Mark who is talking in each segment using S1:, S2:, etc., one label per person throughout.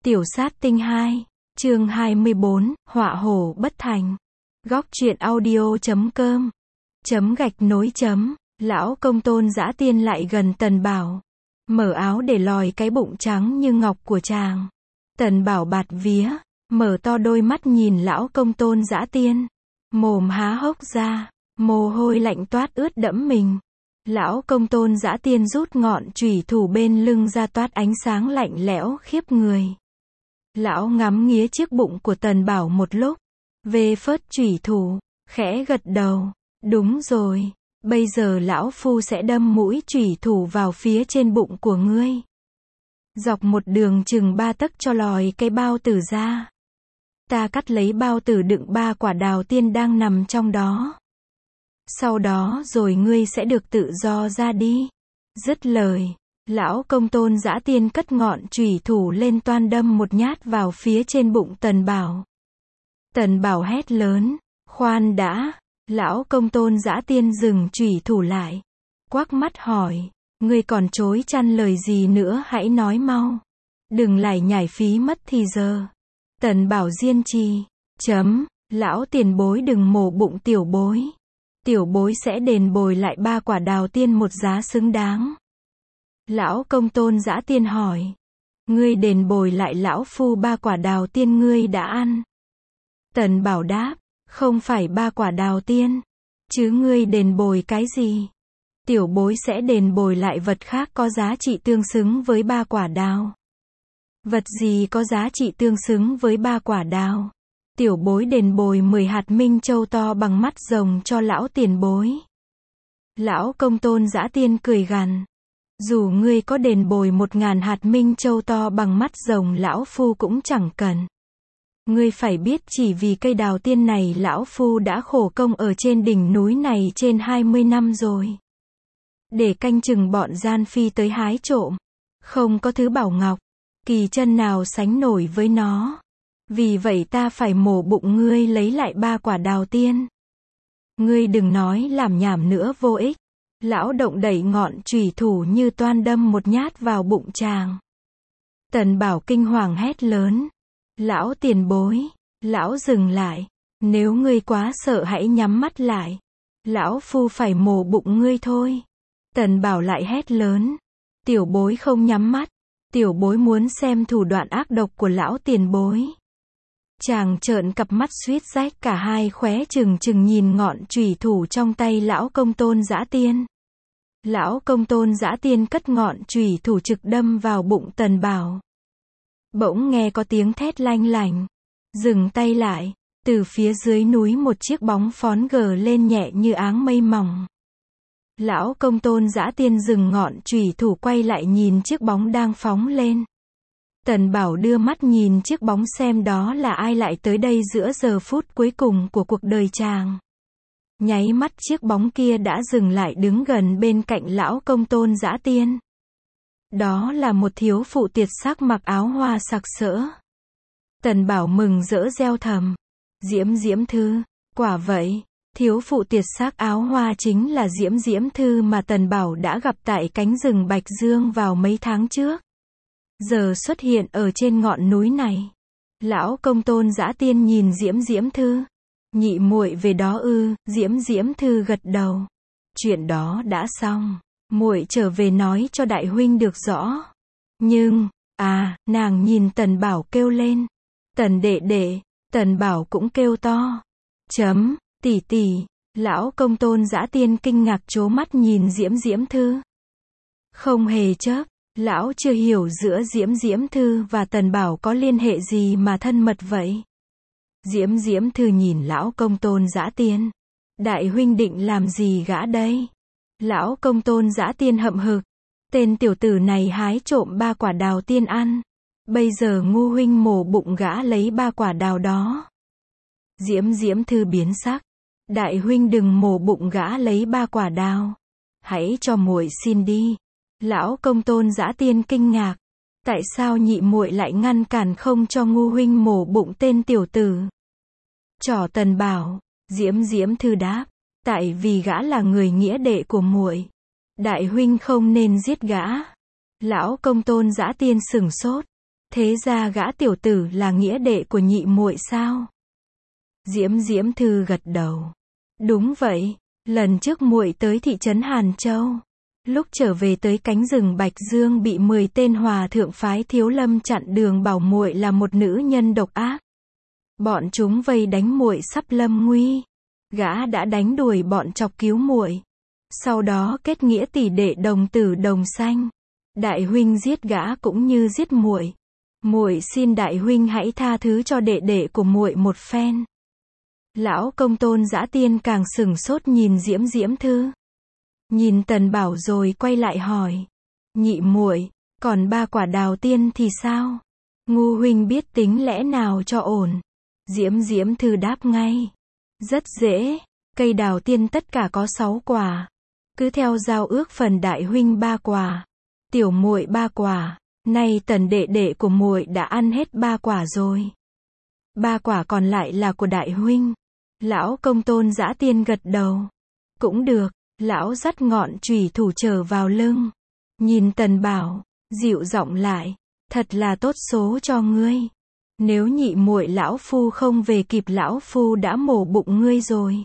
S1: Tiểu sát tinh 2, chương 24, họa hổ bất thành. Góc truyện audio.com /, lão công tôn dã tiên lại gần Tần Bảo. Mở áo để lòi cái bụng trắng như ngọc của chàng. Tần Bảo bạt vía, mở to đôi mắt nhìn lão công tôn dã tiên. Mồm há hốc ra, mồ hôi lạnh toát ướt đẫm mình. Lão công tôn dã tiên rút ngọn chủy thủ bên lưng ra toát ánh sáng lạnh lẽo khiếp người. Lão ngắm nghía chiếc bụng của Tần Bảo một lúc, về phớt chủy thủ, khẽ gật đầu. Đúng rồi, bây giờ lão phu sẽ đâm mũi chủy thủ vào phía trên bụng của ngươi. Dọc một đường chừng 3 tấc cho lòi cái bao tử ra. Ta cắt lấy bao tử đựng 3 quả đào tiên đang nằm trong đó. Sau đó rồi ngươi sẽ được tự do ra đi. Dứt lời, lão công tôn dã tiên cất ngọn chủy thủ lên toan đâm một nhát vào phía trên bụng Tần Bảo. Tần Bảo hét lớn, khoan đã. Lão công tôn dã tiên dừng chủy thủ lại, quắc mắt hỏi, ngươi còn chối chăn lời gì nữa, hãy nói mau. Đừng lải nhải phí mất thì giờ. Tần Bảo diên trì, lão tiền bối đừng mổ bụng tiểu bối. Tiểu bối sẽ đền bồi lại 3 quả đào tiên một giá xứng đáng. Lão công tôn dã tiên hỏi, ngươi đền bồi lại lão phu 3 quả đào tiên ngươi đã ăn. Tần Bảo đáp, không phải 3 quả đào tiên, chứ ngươi đền bồi cái gì? Tiểu bối sẽ đền bồi lại vật khác có giá trị tương xứng với 3 quả đào. Vật gì có giá trị tương xứng với 3 quả đào? Tiểu bối đền bồi 10 hạt minh châu to bằng mắt rồng cho lão tiền bối. Lão công tôn dã tiên cười gằn, dù ngươi có đền bồi 1000 hạt minh châu to bằng mắt rồng lão phu cũng chẳng cần. Ngươi phải biết chỉ vì cây đào tiên này lão phu đã khổ công ở trên đỉnh núi này trên 20 năm rồi. Để canh chừng bọn gian phi tới hái trộm. Không có thứ bảo ngọc, kỳ chân nào sánh nổi với nó. Vì vậy ta phải mổ bụng ngươi lấy lại 3 quả đào tiên. Ngươi đừng nói làm nhảm nữa vô ích. Lão động đẩy ngọn chủy thủ như toan đâm một nhát vào bụng chàng. Tần Bảo kinh hoàng hét lớn, lão tiền bối, lão dừng lại. Nếu ngươi quá sợ hãy nhắm mắt lại. Lão phu phải mổ bụng ngươi thôi. Tần Bảo lại hét lớn, tiểu bối không nhắm mắt. Tiểu bối muốn xem thủ đoạn ác độc của lão tiền bối. Chàng trợn cặp mắt suýt rách cả hai khóe trừng trừng nhìn ngọn chủy thủ trong tay lão công tôn dã tiên. Lão công tôn dã tiên cất ngọn chủy thủ trực đâm vào bụng Tần Bảo. Bỗng nghe có tiếng thét lanh lảnh. Dừng tay lại, từ phía dưới núi một chiếc bóng phón gờ lên nhẹ như áng mây mỏng. Lão công tôn dã tiên dừng ngọn chủy thủ quay lại nhìn chiếc bóng đang phóng lên. Tần Bảo đưa mắt nhìn chiếc bóng xem đó là ai lại tới đây giữa giờ phút cuối cùng của cuộc đời chàng. Nháy mắt chiếc bóng kia đã dừng lại đứng gần bên cạnh lão công tôn dã tiên. Đó là một thiếu phụ tuyệt sắc mặc áo hoa sặc sỡ. Tần Bảo mừng rỡ reo thầm, Diễm Thư, quả vậy, thiếu phụ tuyệt sắc áo hoa chính là Diễm Thư mà Tần Bảo đã gặp tại cánh rừng Bạch Dương vào mấy tháng trước. Giờ xuất hiện ở trên ngọn núi này. Lão công tôn dã tiên nhìn Diễm Thư. Nhị muội về đó ư? Diễm Thư gật đầu. Chuyện đó đã xong. Muội trở về nói cho đại huynh được rõ. Nhưng, nàng nhìn Tần Bảo kêu lên. Tần đệ đệ. Tần Bảo cũng kêu to. Tỷ tỷ. Lão công tôn dã tiên kinh ngạc trố mắt nhìn Diễm Thư. Không hề chớp. Lão chưa hiểu giữa Diễm Thư và Tần Bảo có liên hệ gì mà thân mật vậy. Diễm Thư nhìn lão công tôn dã tiên. Đại huynh định làm gì gã đây? Lão công tôn dã tiên hậm hực. Tên tiểu tử này hái trộm 3 quả đào tiên ăn. Bây giờ ngu huynh mổ bụng gã lấy 3 quả đào đó. Diễm Thư biến sắc. Đại huynh đừng mổ bụng gã lấy 3 quả đào. Hãy cho muội xin đi. Lão công tôn dã tiên kinh ngạc. Tại sao nhị muội lại ngăn cản không cho ngu huynh mổ bụng tên tiểu tử? Trỏ Tần Bảo. Diễm Thư đáp. Tại vì gã là người nghĩa đệ của muội. Đại huynh không nên giết gã. Lão công tôn dã tiên sửng sốt. Thế ra gã tiểu tử là nghĩa đệ của nhị muội sao? Diễm Diễm Thư gật đầu. Đúng vậy, lần trước muội tới thị trấn Hàn Châu. Lúc trở về tới cánh rừng Bạch Dương bị 10 tên hòa thượng phái Thiếu Lâm chặn đường bảo muội là một nữ nhân độc ác. Bọn chúng vây đánh muội sắp lâm nguy. Gã đã đánh đuổi bọn chọc cứu muội. Sau đó kết nghĩa tỷ đệ đồng tử đồng sanh. Đại huynh giết gã cũng như giết muội. Muội xin đại huynh hãy tha thứ cho đệ đệ của muội một phen. Lão Công Tôn Dã Tiên càng sửng sốt nhìn Diễm Diễm Thư. Nhìn Tần Bảo rồi quay lại hỏi. Nhị muội, còn 3 quả đào tiên thì sao? Ngu huynh biết tính lẽ nào cho ổn? Diễm Diễm Thư đáp ngay. Rất dễ, cây đào tiên tất cả có 6 quả. Cứ theo giao ước phần đại huynh 3 quả. Tiểu muội 3 quả. Nay Tần đệ đệ của muội đã ăn hết 3 quả rồi. 3 quả còn lại là của đại huynh. Lão Công Tôn Dã Tiên gật đầu. Cũng được, lão dắt ngọn chùy thủ trở vào lưng. Nhìn Tần Bảo, dịu giọng lại. Thật là tốt số cho ngươi. Nếu nhị muội lão phu không về kịp lão phu đã mổ bụng ngươi rồi.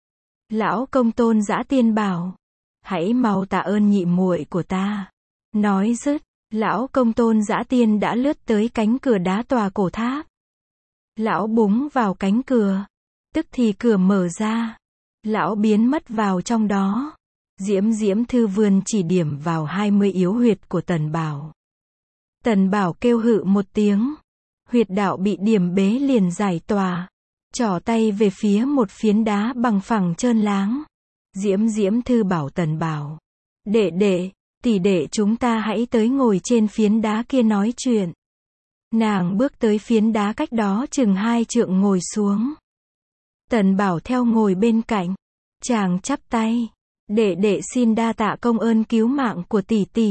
S1: Lão Công Tôn Dã Tiên bảo. Hãy mau tạ ơn nhị muội của ta. Nói dứt, Lão Công Tôn Dã Tiên đã lướt tới cánh cửa đá tòa cổ tháp. Lão búng vào cánh cửa. Tức thì cửa mở ra. Lão biến mất vào trong đó. Diễm Diễm Thư vươn chỉ điểm vào 20 yếu huyệt của Tần Bảo. Tần Bảo kêu hự một tiếng. Huyệt đạo bị điểm bế liền giải tỏa. Trỏ tay về phía một phiến đá bằng phẳng trơn láng. Diễm Diễm Thư bảo Tần Bảo. Đệ đệ, tỷ đệ chúng ta hãy tới ngồi trên phiến đá kia nói chuyện. Nàng bước tới phiến đá cách đó chừng 2 trượng ngồi xuống. Tần Bảo theo ngồi bên cạnh. Chàng chắp tay. Đệ đệ xin đa tạ công ơn cứu mạng của tỷ tỷ.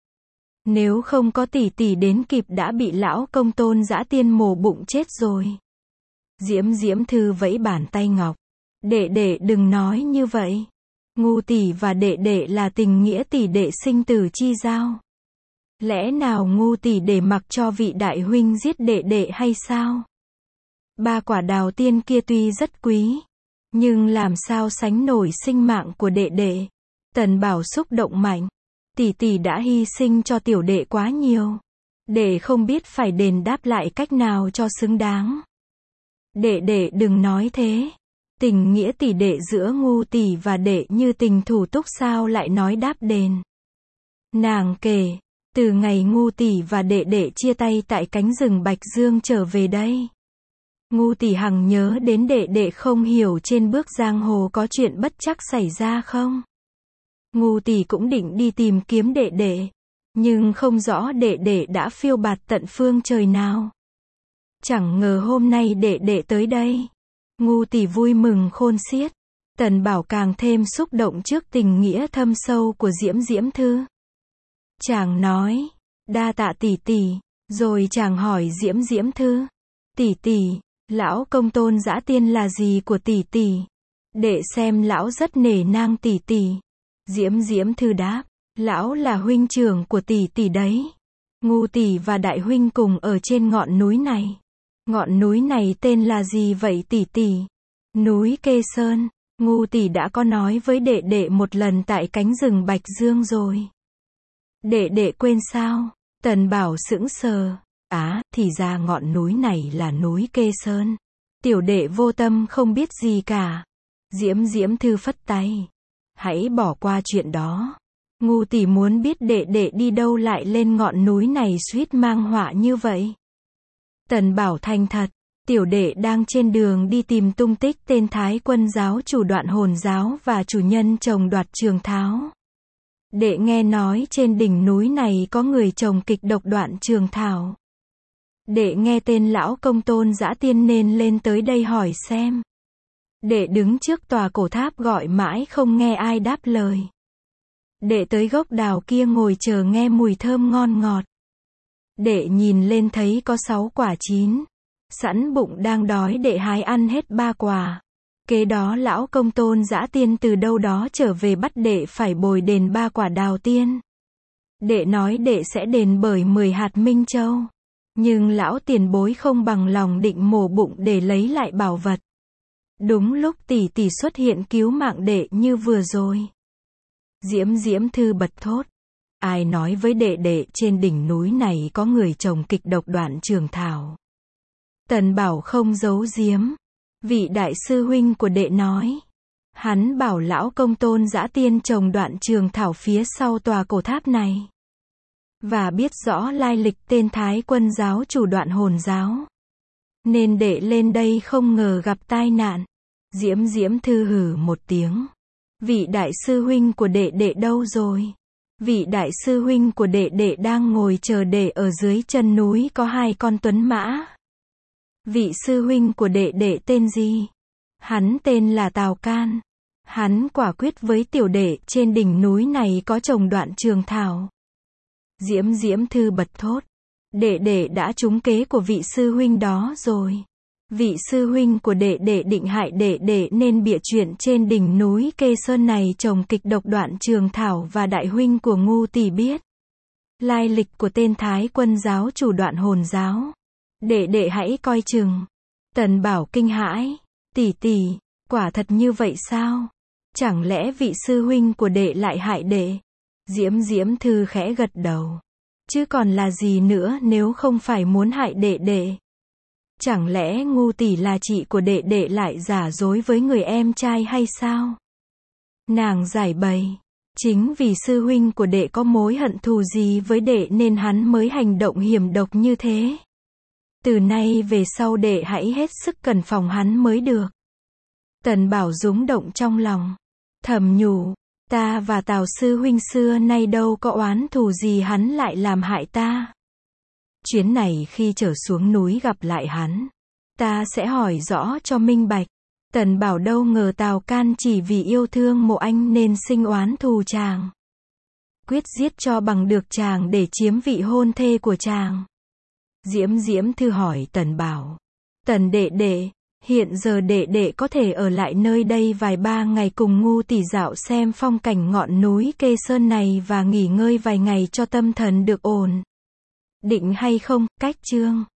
S1: Nếu không có tỷ tỷ đến kịp đã bị lão Công Tôn Dã Tiên mổ bụng chết rồi. Diễm Diễm Thư vẫy bàn tay ngọc. Đệ đệ đừng nói như vậy. Ngu tỷ và đệ đệ là tình nghĩa tỷ đệ sinh tử chi giao. Lẽ nào ngu tỷ để mặc cho vị đại huynh giết đệ đệ hay sao? 3 quả đào tiên kia tuy rất quý, nhưng làm sao sánh nổi sinh mạng của đệ đệ? Tần Bảo xúc động mạnh. Tỷ tỷ đã hy sinh cho tiểu đệ quá nhiều. Đệ không biết phải đền đáp lại cách nào cho xứng đáng. Đệ đệ đừng nói thế. Tình nghĩa tỷ đệ giữa ngu tỷ và đệ như tình thủ túc sao lại nói đáp đền. Nàng kể, từ ngày ngu tỷ và đệ đệ chia tay tại cánh rừng Bạch Dương trở về đây. Ngu tỷ hằng nhớ đến đệ đệ không hiểu trên bước giang hồ có chuyện bất trắc xảy ra không? Ngu tỷ cũng định đi tìm kiếm đệ đệ, nhưng không rõ đệ đệ đã phiêu bạt tận phương trời nào. Chẳng ngờ hôm nay đệ đệ tới đây. Ngu tỷ vui mừng khôn xiết. Tần Bảo càng thêm xúc động trước tình nghĩa thâm sâu của Diễm Diễm Thư. Chàng nói, đa tạ tỷ tỷ, rồi chàng hỏi Diễm Diễm Thư. Tỷ tỷ, lão Công Tôn Dã Tiên là gì của tỷ tỷ? Đệ xem lão rất nể nang tỷ tỷ. Diễm Diễm Thư đáp, lão là huynh trưởng của tỷ tỷ đấy. Ngu tỷ và đại huynh cùng ở trên ngọn núi này. Ngọn núi này tên là gì vậy tỷ tỷ? Núi Kê Sơn. Ngu tỷ đã có nói với đệ đệ một lần tại cánh rừng Bạch Dương rồi. Đệ đệ quên sao? Tần Bảo sững sờ. Thì ra ngọn núi này là núi Kê Sơn. Tiểu đệ vô tâm không biết gì cả. Diễm Diễm Thư phất tay. Hãy bỏ qua chuyện đó. Ngu tỷ muốn biết đệ đệ đi đâu lại lên ngọn núi này suýt mang họa như vậy. Tần Bảo thành thật. Tiểu đệ đang trên đường đi tìm tung tích tên Thái Quân giáo chủ Đoạn Hồn giáo và chủ nhân trồng Đoạt Trường Tháo. Đệ nghe nói trên đỉnh núi này có người trồng kịch độc Đoạn Trường Thảo. Đệ nghe tên lão Công Tôn Dã Tiên nên lên tới đây hỏi xem. Đệ đứng trước tòa cổ tháp gọi mãi không nghe ai đáp lời. Đệ tới gốc đào kia ngồi chờ nghe mùi thơm ngon ngọt. Đệ nhìn lên thấy có 6 quả chín. Sẵn bụng đang đói đệ hái ăn hết 3 quả. Kế đó lão Công Tôn Dã Tiên từ đâu đó trở về bắt đệ phải bồi đền 3 quả đào tiên. Đệ nói đệ sẽ đền bởi 10 hạt Minh Châu. Nhưng lão tiền bối không bằng lòng định mổ bụng để lấy lại bảo vật. Đúng lúc tỷ tỷ xuất hiện cứu mạng đệ như vừa rồi. Diễm Diễm Thư bật thốt. Ai nói với đệ đệ trên đỉnh núi này có người trồng kịch độc Đoạn Trường Thảo? Tần Bảo không giấu giếm. Vị đại sư huynh của đệ nói. Hắn bảo lão công tôn dã tiên trồng Đoạn Trường Thảo phía sau tòa cổ tháp này. Và biết rõ lai lịch tên Thái Quân giáo chủ Đoạn Hồn giáo. Nên đệ lên đây không ngờ gặp tai nạn. Diễm Diễm Thư hừ một tiếng. Vị đại sư huynh của đệ đệ đâu rồi? Vị đại sư huynh của đệ đệ đang ngồi chờ đệ ở dưới chân núi có 2 con tuấn mã. Vị sư huynh của đệ đệ tên gì? Hắn tên là Tào Can. Hắn quả quyết với tiểu đệ trên đỉnh núi này có trồng Đoạn Trường Thảo. Diễm Diễm Thư bật thốt. Đệ đệ đã trúng kế của vị sư huynh đó rồi. Vị sư huynh của đệ đệ định hại đệ đệ nên bịa chuyện trên đỉnh núi Kê Sơn này trồng kịch độc Đoạn Trường Thảo và đại huynh của ngu tỷ biết lai lịch của tên Thái Quân giáo chủ Đoạn Hồn giáo. Đệ đệ hãy coi chừng. Tần Bảo kinh hãi. Tỷ tỷ, quả thật như vậy sao? Chẳng lẽ vị sư huynh của đệ lại hại đệ? Diễm Diễm Thư khẽ gật đầu. Chứ còn là gì nữa nếu không phải muốn hại đệ đệ? Chẳng lẽ ngu tỷ là chị của đệ đệ lại giả dối với người em trai hay sao? Nàng giải bày. Chính vì sư huynh của đệ có mối hận thù gì với đệ nên hắn mới hành động hiểm độc như thế. Từ nay về sau đệ hãy hết sức cẩn phòng hắn mới được. Tần Bảo rúng động trong lòng. Thầm nhủ. Ta và Tào sư huynh xưa nay đâu có oán thù gì hắn lại làm hại ta. Chuyến này khi trở xuống núi gặp lại hắn, ta sẽ hỏi rõ cho minh bạch. Tần Bảo đâu ngờ Tào Can chỉ vì yêu thương Mộ Anh nên sinh oán thù chàng. Quyết giết cho bằng được chàng để chiếm vị hôn thê của chàng. Diễm Diễm Thư hỏi Tần Bảo. Tần đệ đệ, hiện giờ đệ đệ có thể ở lại nơi đây vài 3 ngày cùng ngu tỷ dạo xem phong cảnh ngọn núi Kê Sơn này và nghỉ ngơi vài ngày cho tâm thần được ổn định hay không? Cách chương